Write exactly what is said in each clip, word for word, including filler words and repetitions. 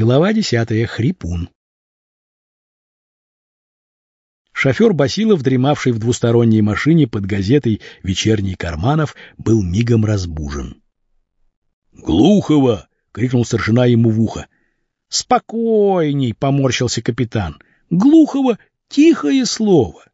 Глава десятая. Хрипун. Шофер Басилов, дремавший в двусторонней машине под газетой «Вечерний Карманов», был мигом разбужен. — Глухова! — крикнул старшина ему в ухо. — Спокойней! — поморщился капитан. — Глухова — тихое слово.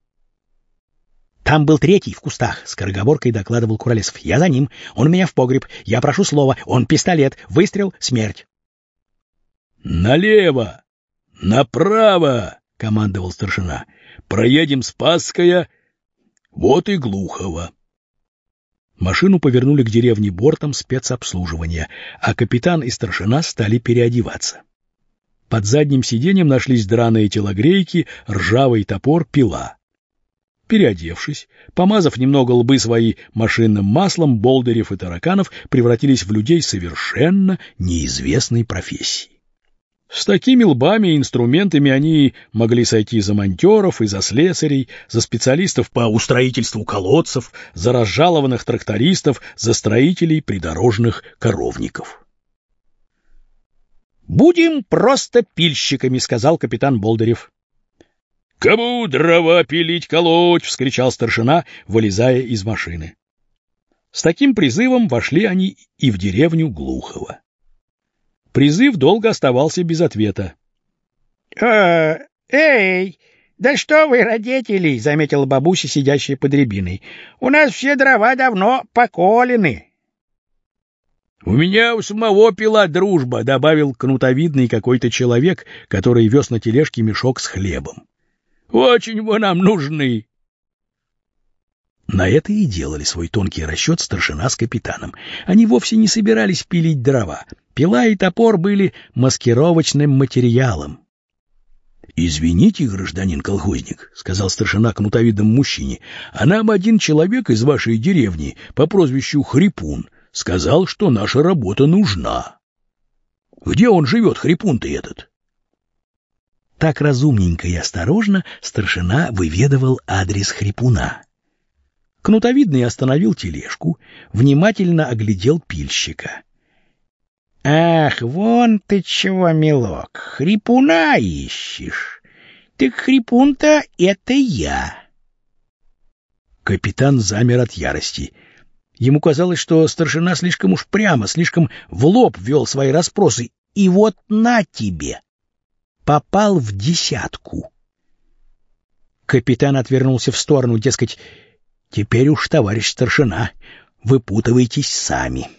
— Там был третий в кустах, — скороговоркой докладывал Куролесов. — Я за ним. Он у меня в погреб. Я прошу слова. Он пистолет. Выстрел — смерть. — Налево! Направо! — командовал старшина. — Проедем Спасская. Вот и Глухова. Машину повернули к деревне бортом спецобслуживания, а капитан и старшина стали переодеваться. Под задним сиденьем нашлись драные телогрейки, ржавый топор, пила. Переодевшись, помазав немного лбы свои машинным маслом, Болдырев и Тараканов превратились в людей совершенно неизвестной профессии. С такими лбами и инструментами они могли сойти за монтеров и за слесарей, за специалистов по устроительству колодцев, за разжалованных трактористов, за строителей придорожных коровников. «Будем просто пильщиками», — сказал капитан Болдырев. «Кому дрова пилить, колоть!» — вскричал старшина, вылезая из машины. С таким призывом вошли они и в деревню Глухова. Призыв долго оставался без ответа. «Э, эй, да что вы, родители!» — заметила бабуся, сидящая под рябиной. «У нас все дрова давно поколены». «У меня у самого пила дружба», — добавил кнутовидный какой-то человек, который вез на тележке мешок с хлебом. «Очень вы нам нужны». На это и делали свой тонкий расчет старшина с капитаном. Они вовсе не собирались пилить дрова. Пила и топор были маскировочным материалом. — Извините, гражданин колхозник, — сказал старшина кнутовидному мужчине, — а нам один человек из вашей деревни по прозвищу Хрипун сказал, что наша работа нужна. Где он живет, Хрипун-то этот? Так разумненько и осторожно старшина выведывал адрес Хрипуна. Кнутовидный остановил тележку, внимательно оглядел пильщика. — Ах, вон ты чего, милок, Хрипуна ищешь. Так Хрипун-то это я. Капитан замер от ярости. Ему казалось, что старшина слишком уж прямо, слишком в лоб вел свои расспросы. И вот на тебе! Попал в десятку. Капитан отвернулся в сторону, дескать, теперь уж, товарищ старшина, выпутывайтесь сами.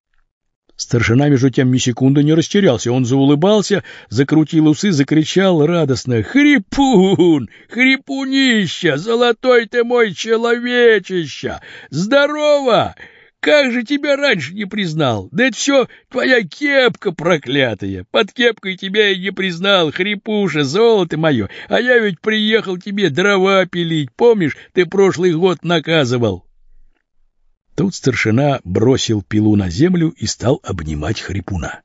Старшина, между тем, ни секунды не растерялся. Он заулыбался, закрутил усы, закричал радостно: «Хрипун! Хрипунища! Золотой ты мой человечища! Здорово! Как же тебя раньше не признал? Да это все твоя кепка проклятая! Под кепкой тебя я не признал, Хрипуша, золото мое! А я ведь приехал тебе дрова пилить, помнишь, ты прошлый год наказывал!» Тут старшина бросил пилу на землю и стал обнимать Хрипуна.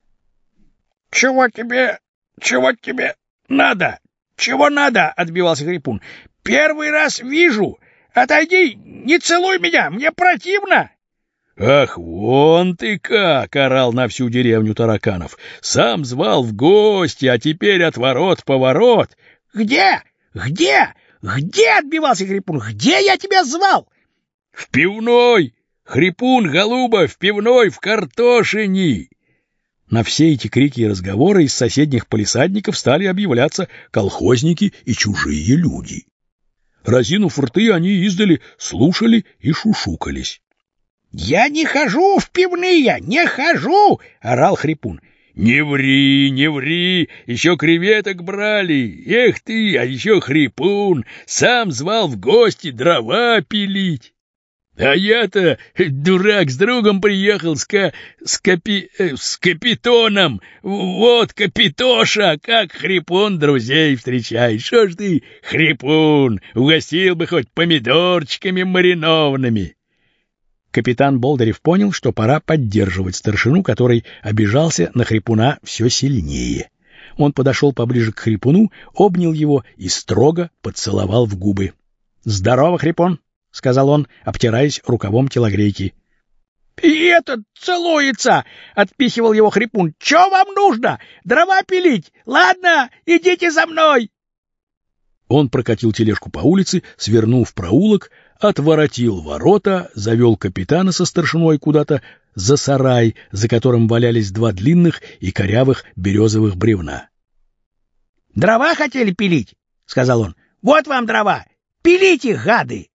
— Чего тебе, чего тебе надо? Чего надо? — отбивался Хрипун. — Первый раз вижу. Отойди, не целуй меня, мне противно. — Ах, вон ты как! — орал на всю деревню Тараканов. — Сам звал в гости, а теперь отворот-поворот. — Где? Где? Где? — отбивался Хрипун. — Где я тебя звал? — В пивной! Хрипун, голуба, в пивной, в картошине! На все эти крики и разговоры из соседних палисадников стали объявляться колхозники и чужие люди. Разинув рты, они издали слушали и шушукались. — Я не хожу в пивные, не хожу! — орал Хрипун. — Не ври, не ври, еще креветок брали. Эх ты, а еще Хрипун, сам звал в гости дрова пилить. А я-то, дурак, с другом приехал, с, ка... с, капи... с капитоном. Вот капитоша, как Хрипун друзей встречает. Что ж ты, Хрипун, угостил бы хоть помидорчиками маринованными. Капитан Болдырев понял, что пора поддерживать старшину, который обижался на Хрипуна все сильнее. Он подошел поближе к Хрипуну, обнял его и строго поцеловал в губы. — Здорово, Хрипун! — сказал он, обтираясь рукавом телогрейки. И этот целуется, — отпихивал его Хрипун. — Чё вам нужно? Дрова пилить? Ладно, идите за мной. Он прокатил тележку по улице, свернул в проулок, отворотил ворота, завел капитана со старшиной куда-то за сарай, за которым валялись два длинных и корявых березовых бревна. — Дрова хотели пилить? — сказал он. — Вот вам дрова. Пилите, гады!